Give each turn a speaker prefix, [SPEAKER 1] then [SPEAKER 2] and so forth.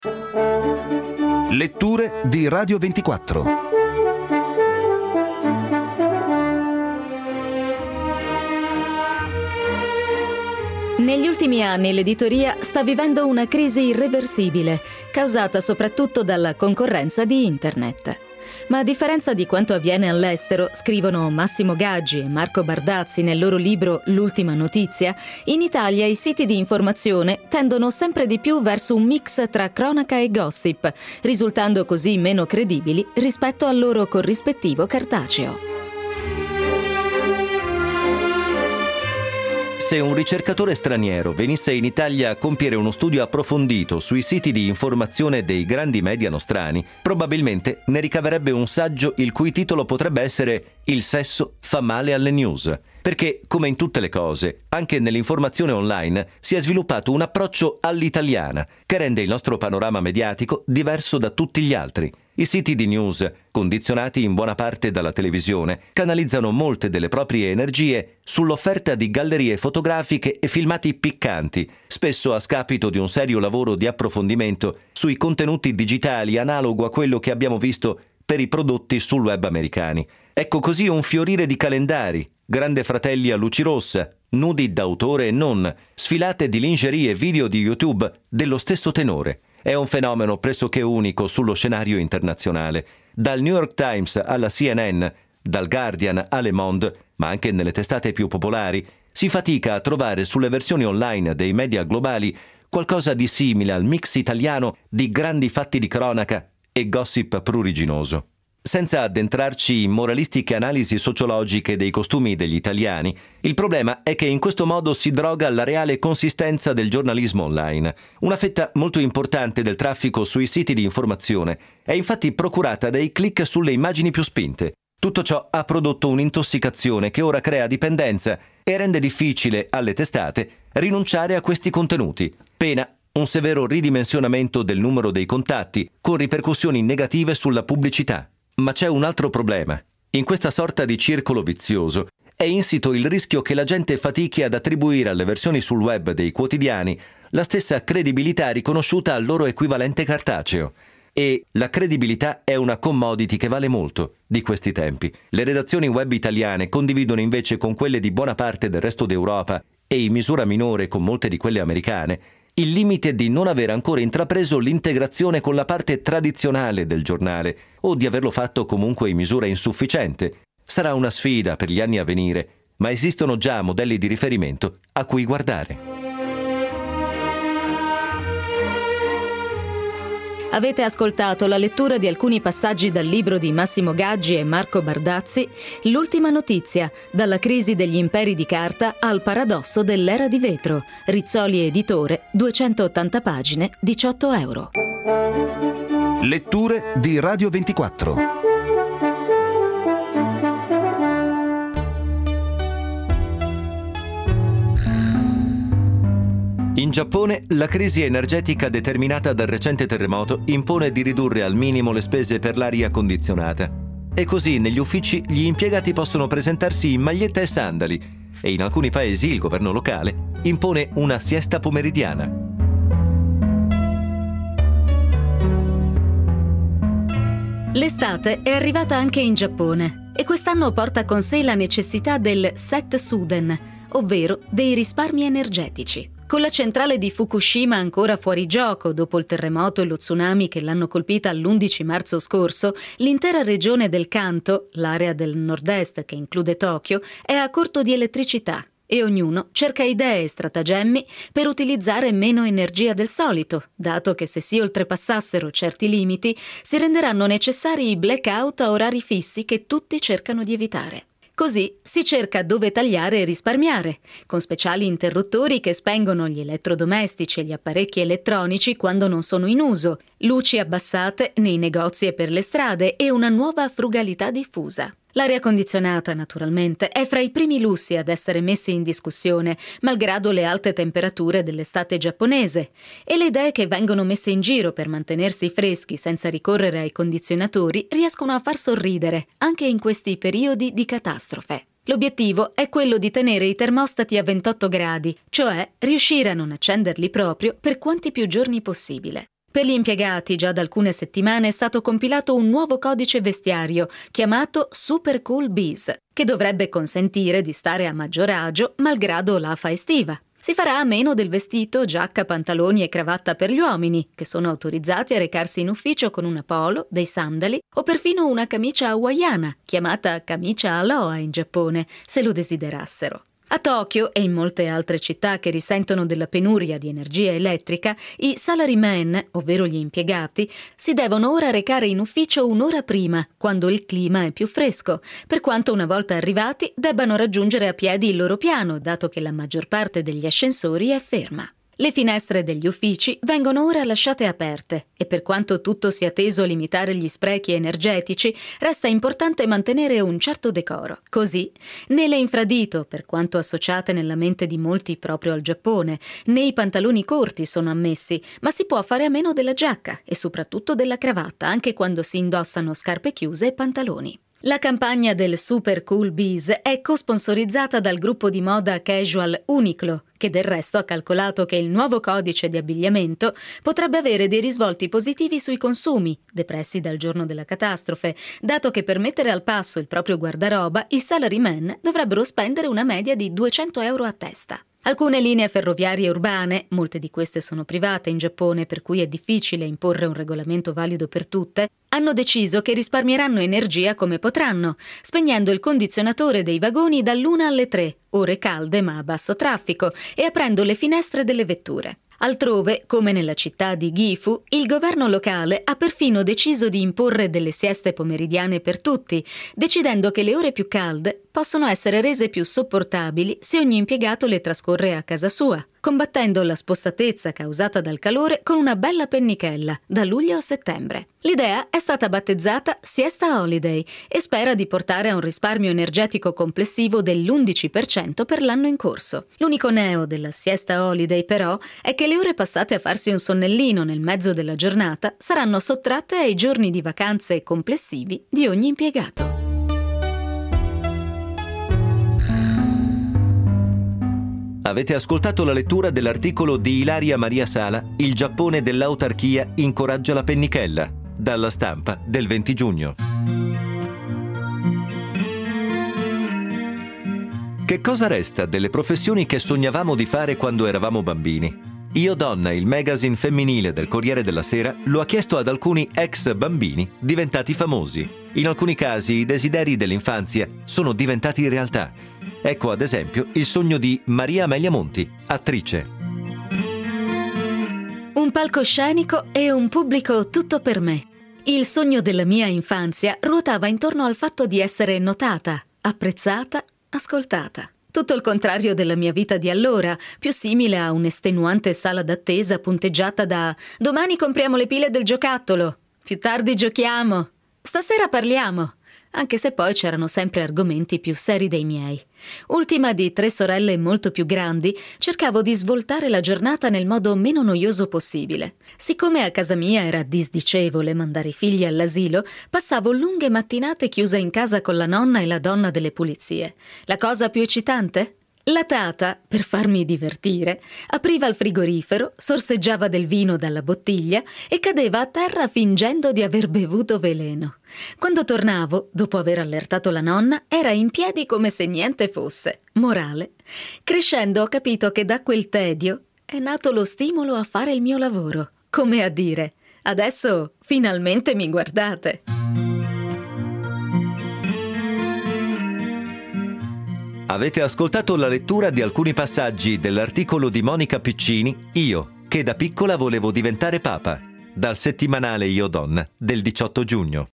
[SPEAKER 1] Letture di Radio 24.
[SPEAKER 2] Negli ultimi anni l'editoria sta vivendo una crisi irreversibile, causata soprattutto dalla concorrenza di Internet. Ma a differenza di quanto avviene all'estero, scrivono Massimo Gaggi e Marco Bardazzi nel loro libro L'ultima notizia, in Italia i siti di informazione tendono sempre di più verso un mix tra cronaca e gossip, risultando così meno credibili rispetto al loro corrispettivo cartaceo.
[SPEAKER 3] Se un ricercatore straniero venisse in Italia a compiere uno studio approfondito sui siti di informazione dei grandi media nostrani, probabilmente ne ricaverebbe un saggio il cui titolo potrebbe essere «Il sesso fa male alle news». Perché, come in tutte le cose, anche nell'informazione online si è sviluppato un approccio all'italiana che rende il nostro panorama mediatico diverso da tutti gli altri. I siti di news, condizionati in buona parte dalla televisione, canalizzano molte delle proprie energie sull'offerta di gallerie fotografiche e filmati piccanti, spesso a scapito di un serio lavoro di approfondimento sui contenuti digitali analogo a quello che abbiamo visto per i prodotti sul web americani. Ecco così un fiorire di calendari, Grande Fratelli a luci rossa, nudi d'autore e non, sfilate di lingerie e video di YouTube dello stesso tenore. È un fenomeno pressoché unico sullo scenario internazionale. Dal New York Times alla CNN, dal Guardian a Le Monde, ma anche nelle testate più popolari, si fatica a trovare sulle versioni online dei media globali qualcosa di simile al mix italiano di grandi fatti di cronaca e gossip pruriginoso. Senza addentrarci in moralistiche analisi sociologiche dei costumi degli italiani, il problema è che in questo modo si droga la reale consistenza del giornalismo online. Una fetta molto importante del traffico sui siti di informazione è infatti procurata dai click sulle immagini più spinte. Tutto ciò ha prodotto un'intossicazione che ora crea dipendenza e rende difficile alle testate rinunciare a questi contenuti, pena un severo ridimensionamento del numero dei contatti, con ripercussioni negative sulla pubblicità. Ma c'è un altro problema. In questa sorta di circolo vizioso è insito il rischio che la gente fatichi ad attribuire alle versioni sul web dei quotidiani la stessa credibilità riconosciuta al loro equivalente cartaceo. E la credibilità è una commodity che vale molto di questi tempi. Le redazioni web italiane condividono invece con quelle di buona parte del resto d'Europa e in misura minore con molte di quelle americane il limite di non aver ancora intrapreso l'integrazione con la parte tradizionale del giornale o di averlo fatto comunque in misura insufficiente. Sarà una sfida per gli anni a venire, ma esistono già modelli di riferimento a cui guardare.
[SPEAKER 2] Avete ascoltato la lettura di alcuni passaggi dal libro di Massimo Gaggi e Marco Bardazzi, L'ultima notizia, dalla crisi degli imperi di carta al paradosso dell'era di vetro. Rizzoli Editore, 280 pagine, 18 euro.
[SPEAKER 1] Letture di Radio 24.
[SPEAKER 3] In Giappone, la crisi energetica determinata dal recente terremoto impone di ridurre al minimo le spese per l'aria condizionata. E così negli uffici gli impiegati possono presentarsi in maglietta e sandali e in alcuni paesi il governo locale impone una siesta pomeridiana.
[SPEAKER 2] L'estate è arrivata anche in Giappone e quest'anno porta con sé la necessità del Setsuden, ovvero dei risparmi energetici. Con la centrale di Fukushima ancora fuori gioco dopo il terremoto e lo tsunami che l'hanno colpita l'11 marzo scorso, l'intera regione del Kanto, l'area del nord-est che include Tokyo, è a corto di elettricità e ognuno cerca idee e stratagemmi per utilizzare meno energia del solito, dato che se si oltrepassassero certi limiti si renderanno necessari i blackout a orari fissi che tutti cercano di evitare. Così si cerca dove tagliare e risparmiare, con speciali interruttori che spengono gli elettrodomestici e gli apparecchi elettronici quando non sono in uso, luci abbassate nei negozi e per le strade e una nuova frugalità diffusa. L'aria condizionata, naturalmente, è fra i primi lussi ad essere messi in discussione, malgrado le alte temperature dell'estate giapponese, e le idee che vengono messe in giro per mantenersi freschi senza ricorrere ai condizionatori riescono a far sorridere, anche in questi periodi di catastrofe. L'obiettivo è quello di tenere i termostati a 28 gradi, cioè riuscire a non accenderli proprio per quanti più giorni possibile. Per gli impiegati già da alcune settimane è stato compilato un nuovo codice vestiario chiamato Super Cool Biz, che dovrebbe consentire di stare a maggior agio malgrado l'afa estiva. Si farà a meno del vestito, giacca, pantaloni e cravatta per gli uomini, che sono autorizzati a recarsi in ufficio con una polo, dei sandali o perfino una camicia hawaiana, chiamata camicia aloha in Giappone, se lo desiderassero. A Tokyo e in molte altre città che risentono della penuria di energia elettrica, i salarymen, ovvero gli impiegati, si devono ora recare in ufficio un'ora prima, quando il clima è più fresco, per quanto una volta arrivati debbano raggiungere a piedi il loro piano, dato che la maggior parte degli ascensori è ferma. Le finestre degli uffici vengono ora lasciate aperte e per quanto tutto sia teso a limitare gli sprechi energetici, resta importante mantenere un certo decoro. Così, né le infradito, per quanto associate nella mente di molti proprio al Giappone, né i pantaloni corti sono ammessi, ma si può fare a meno della giacca e soprattutto della cravatta, anche quando si indossano scarpe chiuse e pantaloni. La campagna del Super Cool Biz è co-sponsorizzata dal gruppo di moda casual Uniqlo, che del resto ha calcolato che il nuovo codice di abbigliamento potrebbe avere dei risvolti positivi sui consumi, depressi dal giorno della catastrofe, dato che per mettere al passo il proprio guardaroba i salarymen dovrebbero spendere una media di 200 euro a testa. Alcune linee ferroviarie urbane, molte di queste sono private in Giappone per cui è difficile imporre un regolamento valido per tutte, hanno deciso che risparmieranno energia come potranno, spegnendo il condizionatore dei vagoni dall'1 alle 3, ore calde ma a basso traffico, e aprendo le finestre delle vetture. Altrove, come nella città di Gifu, il governo locale ha perfino deciso di imporre delle sieste pomeridiane per tutti, decidendo che le ore più calde possono essere rese più sopportabili se ogni impiegato le trascorre a casa sua, combattendo la spossatezza causata dal calore con una bella pennichella, da luglio a settembre. L'idea è stata battezzata Siesta Holiday e spera di portare a un risparmio energetico complessivo dell'11% per l'anno in corso. L'unico neo della Siesta Holiday, però, è che le ore passate a farsi un sonnellino nel mezzo della giornata saranno sottratte ai giorni di vacanze complessivi di ogni impiegato.
[SPEAKER 3] Avete ascoltato la lettura dell'articolo di Ilaria Maria Sala, Il Giappone dell'autarchia incoraggia la pennichella, dalla Stampa del 20 giugno. Che cosa resta delle professioni che sognavamo di fare quando eravamo bambini? Io Donna, il magazine femminile del Corriere della Sera, lo ha chiesto ad alcuni ex bambini diventati famosi. In alcuni casi i desideri dell'infanzia sono diventati realtà. Ecco ad esempio il sogno di Maria Amelia Monti, attrice.
[SPEAKER 2] Un palcoscenico e un pubblico tutto per me. Il sogno della mia infanzia ruotava intorno al fatto di essere notata, apprezzata, ascoltata. Tutto il contrario della mia vita di allora, più simile a un'estenuante sala d'attesa punteggiata da «Domani compriamo le pile del giocattolo», «Più tardi giochiamo», «Stasera parliamo», anche se poi c'erano sempre argomenti più seri dei miei. Ultima di 3 sorelle molto più grandi, cercavo di svoltare la giornata nel modo meno noioso possibile. Siccome a casa mia era disdicevole mandare i figli all'asilo, passavo lunghe mattinate chiusa in casa con la nonna e la donna delle pulizie. La cosa più eccitante? La tata, per farmi divertire, apriva il frigorifero, sorseggiava del vino dalla bottiglia e cadeva a terra fingendo di aver bevuto veleno. Quando tornavo, dopo aver allertato la nonna, era in piedi come se niente fosse. Morale: crescendo ho capito che da quel tedio è nato lo stimolo a fare il mio lavoro. Come a dire, adesso finalmente mi guardate.
[SPEAKER 3] Avete ascoltato la lettura di alcuni passaggi dell'articolo di Monica Piccini, Io, che da piccola volevo diventare papa, dal settimanale Io Donna del 18 giugno.